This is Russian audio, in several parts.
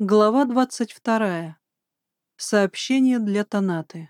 Глава 22. Сообщение для Танаты.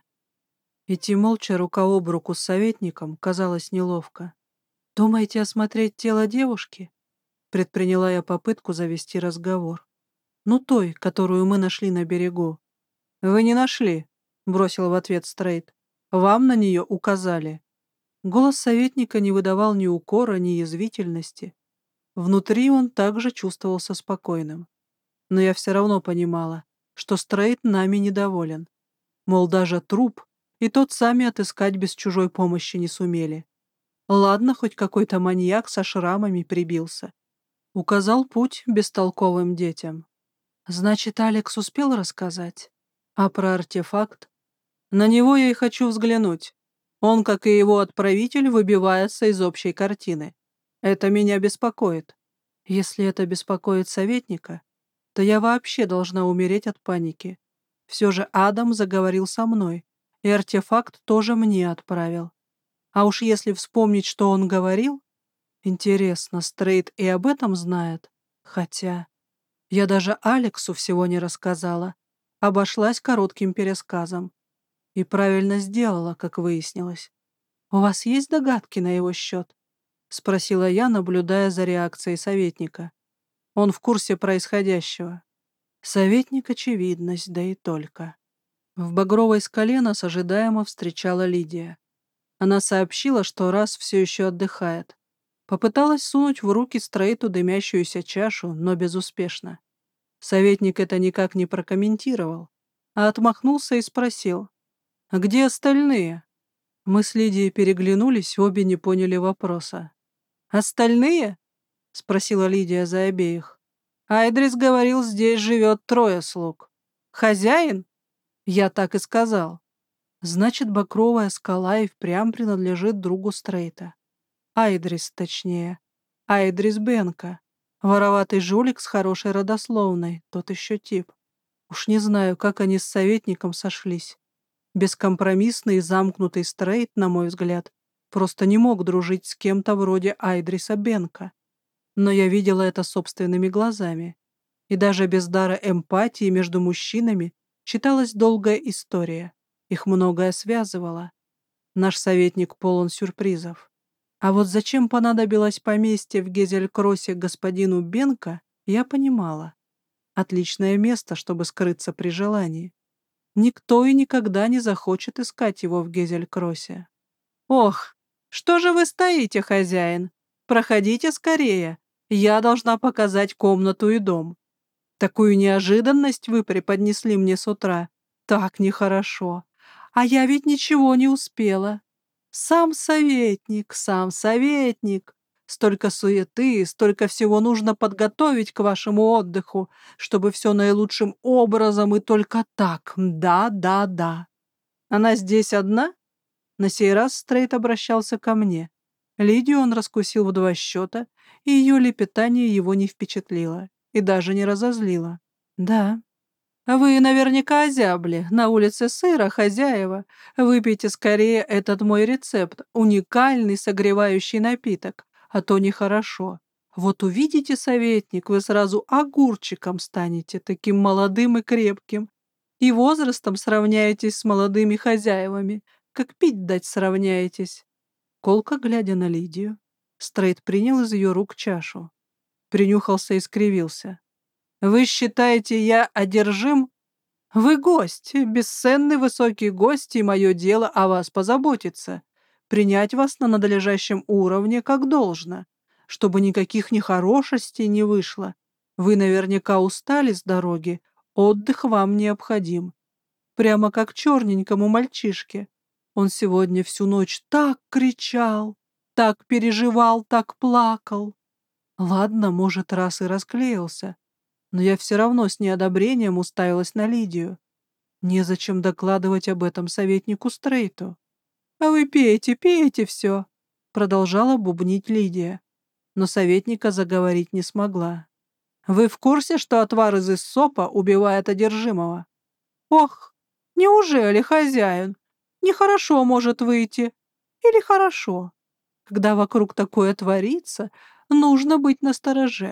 Идти молча рука об руку с советником казалось неловко. «Думаете осмотреть тело девушки?» Предприняла я попытку завести разговор. «Ну, той, которую мы нашли на берегу». «Вы не нашли», — бросил в ответ Стрейт. «Вам на нее указали». Голос советника не выдавал ни укора, ни язвительности. Внутри он также чувствовался спокойным. Но я все равно понимала, что Стрейт нами недоволен. Мол, даже труп, и тот сами отыскать без чужой помощи не сумели. Ладно, хоть какой-то маньяк со шрамами прибился. Указал путь бестолковым детям. Значит, Алекс успел рассказать? А про артефакт? На него я и хочу взглянуть. Он, как и его отправитель, выбивается из общей картины. Это меня беспокоит. Если это беспокоит советника, то я вообще должна умереть от паники. Все же Адам заговорил со мной, и артефакт тоже мне отправил. А уж если вспомнить, что он говорил... Интересно, Стрейт и об этом знает? Хотя... Я даже Алексу всего не рассказала. Обошлась коротким пересказом. И правильно сделала, как выяснилось. «У вас есть догадки на его счет?» — спросила я, наблюдая за реакцией советника. Он в курсе происходящего. Советник — очевидность, да и только. В Багровой скале нас ожидаемо встречала Лидия. Она сообщила, что раз все еще отдыхает. Попыталась сунуть в руки Стрейту дымящуюся чашу, но безуспешно. Советник это никак не прокомментировал, а отмахнулся и спросил: «А где остальные?» Мы с Лидией переглянулись, обе не поняли вопроса. «Остальные?» — спросила Лидия за обеих. «Айдрис говорил, здесь живет 3 слуг. Хозяин?» Я так и сказал. Значит, Багровая скала и впрямь принадлежит другу Стрейта. Айдрис, точнее. Айдрис Бенка. Вороватый жулик с хорошей родословной, тот еще тип. Уж не знаю, как они с советником сошлись. Бескомпромиссный и замкнутый Стрейт, на мой взгляд, просто не мог дружить с кем-то вроде Айдриса Бенка. Но я видела это собственными глазами. И даже без дара эмпатии между мужчинами читалась долгая история. Их многое связывало. Наш советник полон сюрпризов. А вот зачем понадобилось поместье в Гезель-Кроссе господину Бенка, я понимала. Отличное место, чтобы скрыться при желании. Никто и никогда не захочет искать его в Гезель-Кроссе. «Ох, что же вы стоите, хозяин? Проходите скорее. Я должна показать комнату и дом. Такую неожиданность вы преподнесли мне с утра. Так нехорошо. А я ведь ничего не успела. Сам советник, сам советник. Столько суеты, столько всего нужно подготовить к вашему отдыху, чтобы все наилучшим образом и только так. Да, да, да. Она здесь одна?» На сей раз Стрейт обращался ко мне. Лидию он раскусил в 2 счета, и ее лепетание его не впечатлило и даже не разозлило. «Да». «Вы наверняка озябли. На улице сыро, хозяева. Выпейте скорее этот мой рецепт, уникальный согревающий напиток, а то нехорошо. Вот увидите, советник, вы сразу огурчиком станете, таким молодым и крепким, и возрастом сравняетесь с молодыми хозяевами, как пить дать сравняетесь». Колко глядя на Лидию, Стрейт принял из ее рук чашу, принюхался и скривился. «Вы считаете, я одержим? Вы гость, бесценный высокий гость, и мое дело о вас позаботиться, принять вас на надлежащем уровне как должно, чтобы никаких нехорошестей не вышло. Вы наверняка устали с дороги, отдых вам необходим. Прямо как черненькому мальчишке. Он сегодня всю ночь так кричал, так переживал, так плакал. Ладно, может, раз и расклеился, но я все равно с неодобрением уставилась на Лидию. Незачем докладывать об этом советнику Стрейту. «А вы пейте, пейте все», — продолжала бубнить Лидия, но советника заговорить не смогла. «Вы в курсе, что отвар из иссопа убивает одержимого?» «Ох, неужели, хозяин? Нехорошо может выйти. Или хорошо? Когда вокруг такое творится, нужно быть настороже.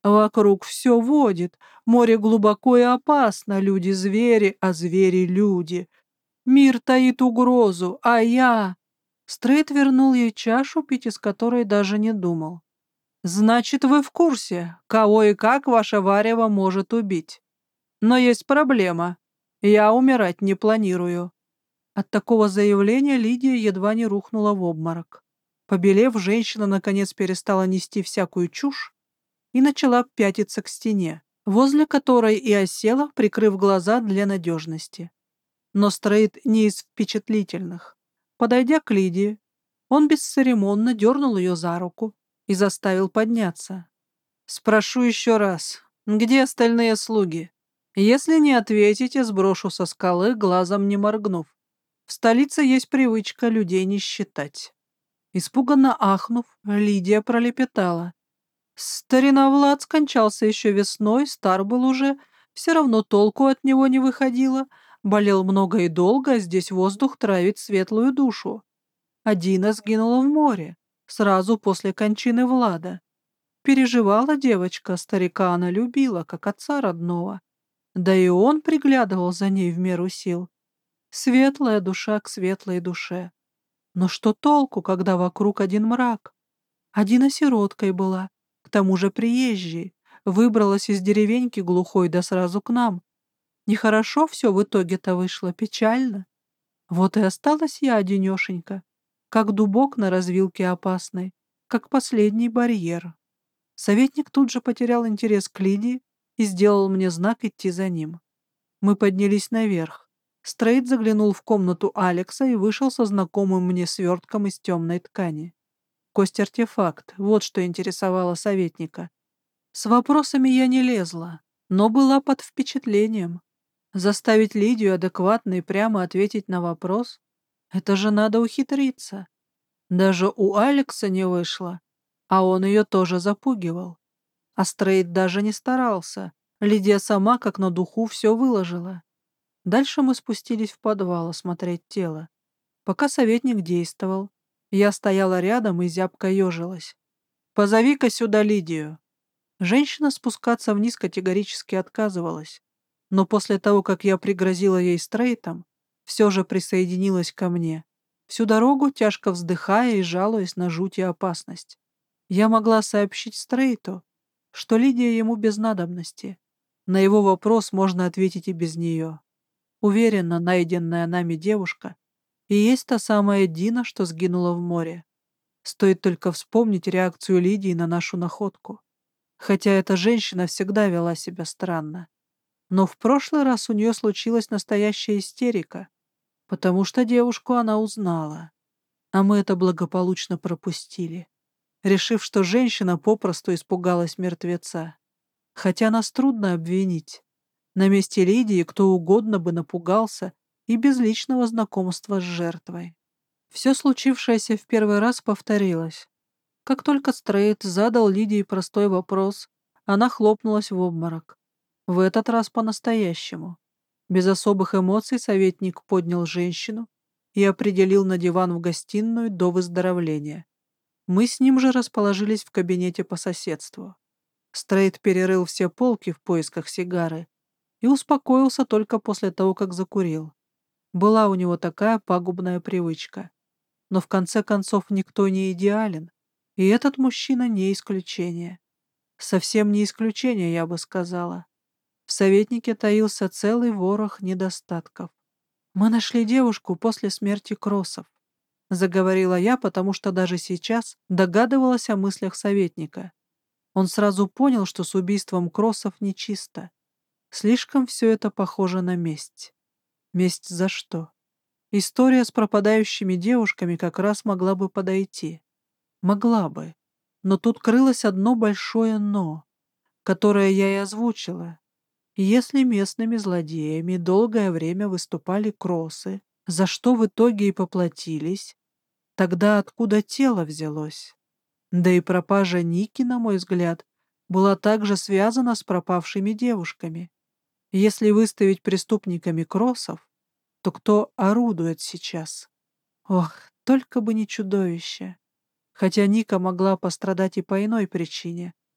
Вокруг все водит, море глубоко и опасно, люди-звери, а звери-люди. Мир таит угрозу, а я...» Стрейт вернул ей чашу, пить из которой даже не думал. «Значит, вы в курсе, кого и как ваше варево может убить. Но есть проблема. Я умирать не планирую». От такого заявления Лидия едва не рухнула в обморок. Побелев, женщина наконец перестала нести всякую чушь и начала пятиться к стене, возле которой и осела, прикрыв глаза для надежности. Но Стрейт не из впечатлительных. Подойдя к Лидии, он бесцеремонно дернул ее за руку и заставил подняться. «Спрошу еще раз, где остальные слуги? Если не ответите, сброшу со скалы, глазом не моргнув. В столице есть привычка людей не считать». Испуганно ахнув, Лидия пролепетала. «Старина Влад скончался еще весной, стар был уже, все равно толку от него не выходило, болел много и долго, а здесь воздух травит светлую душу. А Дина сгинула в море, сразу после кончины Влада. Переживала девочка, старика она любила, как отца родного. Да и он приглядывал за ней в меру сил. Светлая душа к светлой душе. Но что толку, когда вокруг один мрак? Дина сироткой была, к тому же приезжей, выбралась из деревеньки глухой да сразу к нам. Нехорошо все в итоге-то вышло, печально. Вот и осталась я одинешенька, как дубок на развилке опасной, как последний барьер. Советник тут же потерял интерес к Лидии и сделал мне знак идти за ним. Мы поднялись наверх. Стрейт заглянул в комнату Алекса и вышел со знакомым мне свертком из темной ткани. Кость-артефакт, вот что интересовало советника. С вопросами я не лезла, но была под впечатлением. Заставить Лидию адекватно и прямо ответить на вопрос — это же надо ухитриться. Даже у Алекса не вышло, а он ее тоже запугивал. А Стрейт даже не старался. Лидия сама, как на духу, все выложила. Дальше мы спустились в подвал осмотреть тело. Пока советник действовал, я стояла рядом и зябко ежилась. «Позови-ка сюда Лидию». Женщина спускаться вниз категорически отказывалась, но после того, как я пригрозила ей стрейтом, все же присоединилась ко мне, всю дорогу тяжко вздыхая и жалуясь на жуть и опасность. Я могла сообщить стрейту, что Лидия ему без надобности. На его вопрос можно ответить и без нее. Уверена, найденная нами девушка и есть та самая Дина, что сгинула в море. Стоит только вспомнить реакцию Лидии на нашу находку. Хотя эта женщина всегда вела себя странно. Но в прошлый раз у нее случилась настоящая истерика, потому что девушку она узнала. А мы это благополучно пропустили, решив, что женщина попросту испугалась мертвеца. Хотя нас трудно обвинить. На месте Лидии кто угодно бы напугался и без личного знакомства с жертвой. Все случившееся в первый раз повторилось. Как только Стрейт задал Лидии простой вопрос, она хлопнулась в обморок. В этот раз по-настоящему. Без особых эмоций советник поднял женщину и определил на диван в гостиную до выздоровления. Мы с ним же расположились в кабинете по соседству. Стрейт перерыл все полки в поисках сигары и успокоился только после того, как закурил. Была у него такая пагубная привычка. Но в конце концов никто не идеален, и этот мужчина не исключение. Совсем не исключение, я бы сказала. В советнике таился целый ворох недостатков. «Мы нашли девушку после смерти Кроссов», — заговорила я, потому что даже сейчас догадывалась о мыслях советника. Он сразу понял, что с убийством Кроссов нечисто. Слишком все это похоже на месть. Месть за что? История с пропадающими девушками как раз могла бы подойти. Могла бы. Но тут крылось одно большое «но», которое я и озвучила. Если местными злодеями долгое время выступали кроссы, за что в итоге и поплатились, тогда откуда тело взялось? Да и пропажа Ники, на мой взгляд, была также связана с пропавшими девушками. Если выставить преступниками кроссов, то кто орудует сейчас? Ох, только бы не чудовище. Хотя Ника могла пострадать и по иной причине.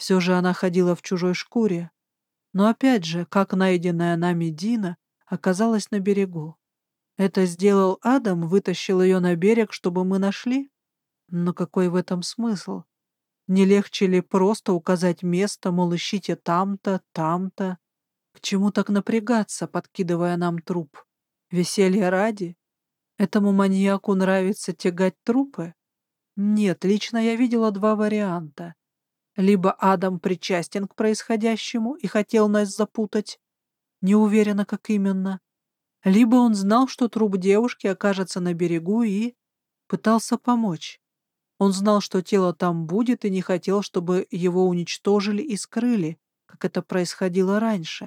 Все же она ходила в чужой шкуре. Но опять же, как найденная нами Дина оказалась на берегу. Это сделал Адам, вытащил ее на берег, чтобы мы нашли? Но какой в этом смысл? Не легче ли просто указать место, мол, ищите там-то, там-то? К чему так напрягаться, подкидывая нам труп? Веселье ради? Этому маньяку нравится тягать трупы? Нет, лично я видела два варианта. Либо Адам причастен к происходящему и хотел нас запутать, не уверена, как именно. Либо он знал, что труп девушки окажется на берегу и пытался помочь. Он знал, что тело там будет, и не хотел, чтобы его уничтожили и скрыли, как это происходило раньше.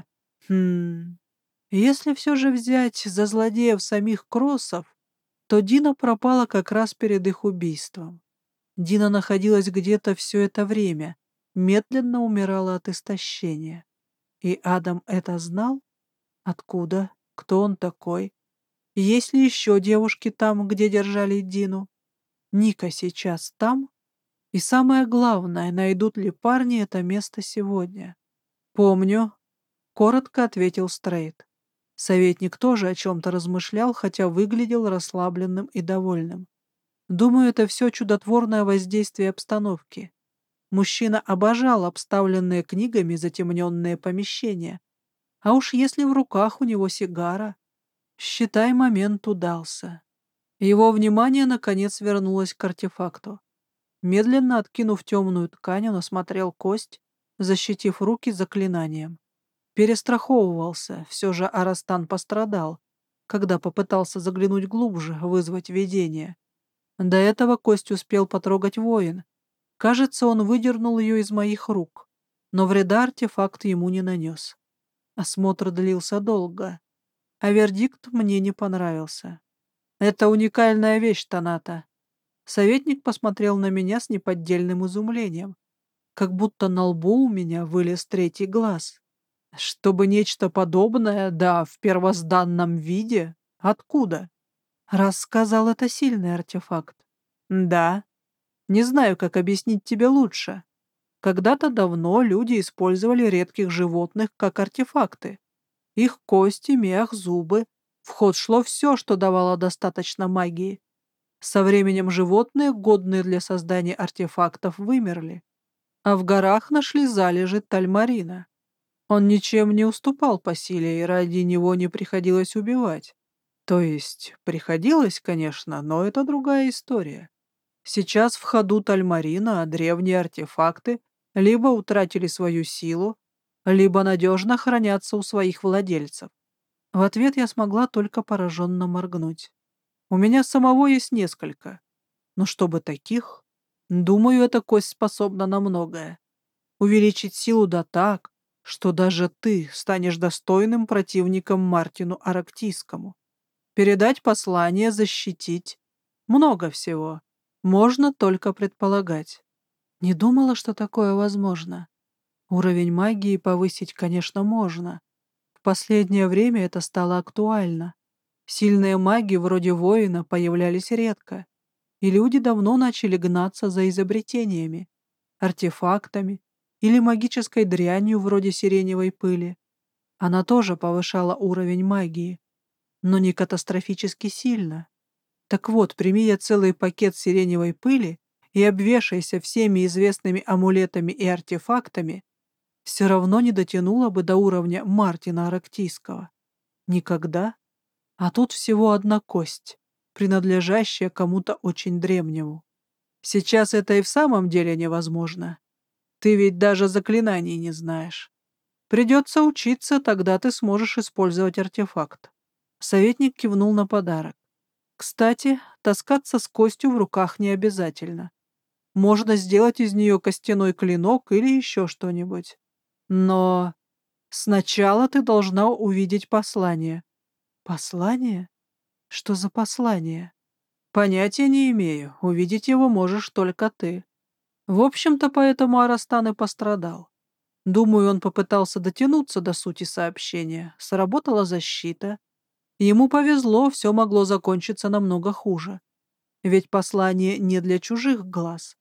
Если все же взять за злодеев самих Кроссов, то Дина пропала как раз перед их убийством. Дина находилась где-то все это время, медленно умирала от истощения. И Адам это знал? Откуда? Кто он такой? Есть ли еще девушки там, где держали Дину? Ника сейчас там? И самое главное, найдут ли парни это место сегодня? «Помню», — коротко ответил Стрейт. Советник тоже о чем-то размышлял, хотя выглядел расслабленным и довольным. Думаю, это все чудотворное воздействие обстановки. Мужчина обожал обставленные книгами затемненные помещения. А уж если в руках у него сигара, считай, момент удался. Его внимание, наконец, вернулось к артефакту. Медленно откинув темную ткань, он осмотрел кость, защитив руки заклинанием. Перестраховывался, все же Арастан пострадал, когда попытался заглянуть глубже, вызвать видение. До этого кость успел потрогать воин. Кажется, он выдернул ее из моих рук, но вреда артефакт ему не нанес. Осмотр длился долго, а вердикт мне не понравился. «Это уникальная вещь, Таната». Советник посмотрел на меня с неподдельным изумлением, как будто на лбу у меня вылез третий глаз. Чтобы нечто подобное, да, в первозданном виде? Откуда? Раз сказал, это сильный артефакт. Да. Не знаю, как объяснить тебе лучше. Когда-то давно люди использовали редких животных как артефакты. Их кости, мех, зубы. В ход шло все, что давало достаточно магии. Со временем животные, годные для создания артефактов, вымерли. А в горах нашли залежи тальмарина. Он ничем не уступал по силе, и ради него не приходилось убивать. То есть, приходилось, конечно, но это другая история. Сейчас в ходу тальмарина, а древние артефакты либо утратили свою силу, либо надежно хранятся у своих владельцев. В ответ я смогла только пораженно моргнуть. У меня самого есть несколько. Но чтобы таких, думаю, эта кость способна на многое. Увеличить силу да так, что даже ты станешь достойным противником Мартину Арактийскому. Передать послание, защитить. Много всего. Можно только предполагать. Не думала, что такое возможно. Уровень магии повысить, конечно, можно. В последнее время это стало актуально. Сильные маги вроде воина появлялись редко, и люди давно начали гнаться за изобретениями, артефактами или магической дрянью вроде сиреневой пыли. Она тоже повышала уровень магии, но не катастрофически сильно. Так вот, прими я целый пакет сиреневой пыли и обвешайся всеми известными амулетами и артефактами, все равно не дотянула бы до уровня Мартина Арактийского. Никогда. А тут всего одна кость, принадлежащая кому-то очень древнему. Сейчас это и в самом деле невозможно. Ты ведь даже заклинаний не знаешь. Придется учиться, тогда ты сможешь использовать артефакт. Советник кивнул на подарок. Кстати, таскаться с костью в руках не обязательно. Можно сделать из нее костяной клинок или еще что-нибудь. Но сначала ты должна увидеть послание. Послание? Что за послание? Понятия не имею. Увидеть его можешь только ты. В общем-то, поэтому Арастан и пострадал. Думаю, он попытался дотянуться до сути сообщения. Сработала защита. Ему повезло, все могло закончиться намного хуже. Ведь послание не для чужих глаз.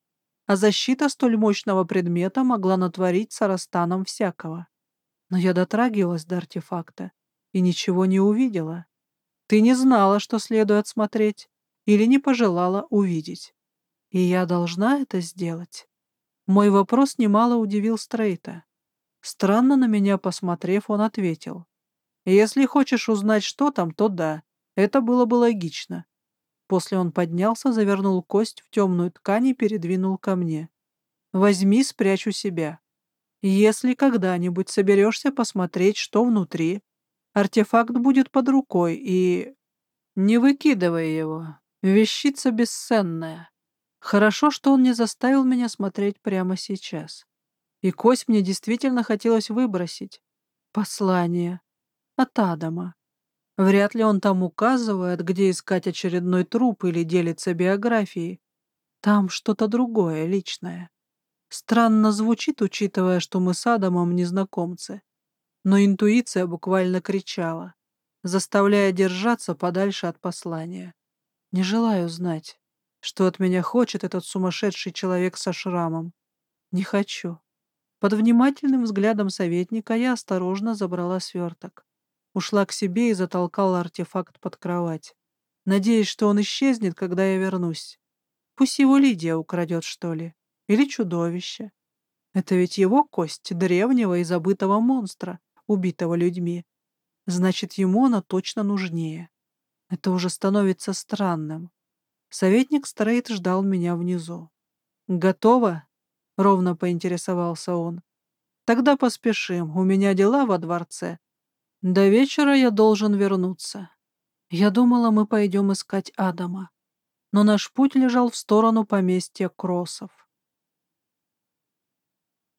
а защита столь мощного предмета могла натворить с Арастаном всякого. Но я дотрагивалась до артефакта и ничего не увидела. Ты не знала, что следует смотреть, или не пожелала увидеть. И я должна это сделать. Мой вопрос немало удивил Стрейта. Странно на меня посмотрев, он ответил: «Если хочешь узнать, что там, то да, это было бы логично». После он поднялся, завернул кость в темную ткань и передвинул ко мне. «Возьми, спрячь у себя. Если когда-нибудь соберешься посмотреть, что внутри, артефакт будет под рукой, и... не выкидывай его. Вещица бесценная. Хорошо, что он не заставил меня смотреть прямо сейчас. И кость мне действительно хотелось выбросить. Послание от Адама. Вряд ли он там указывает, где искать очередной труп или делится биографией. Там что-то другое, личное. Странно звучит, учитывая, что мы с Адамом незнакомцы. Но интуиция буквально кричала, заставляя держаться подальше от послания. Не желаю знать, что от меня хочет этот сумасшедший человек со шрамом. Не хочу. Под внимательным взглядом советника я осторожно забрала сверток. Ушла к себе и затолкала артефакт под кровать, надеясь, что он исчезнет, когда я вернусь. Пусть его Лидия украдет, что ли. Или чудовище. Это ведь его кость древнего и забытого монстра, убитого людьми. Значит, ему она точно нужнее. Это уже становится странным. Советник Стрейт ждал меня внизу. «Готово?» — ровно поинтересовался он. «Тогда поспешим, у меня дела во дворце. До вечера я должен вернуться». Я думала, мы пойдем искать Адама, но наш путь лежал в сторону поместья Кроссов.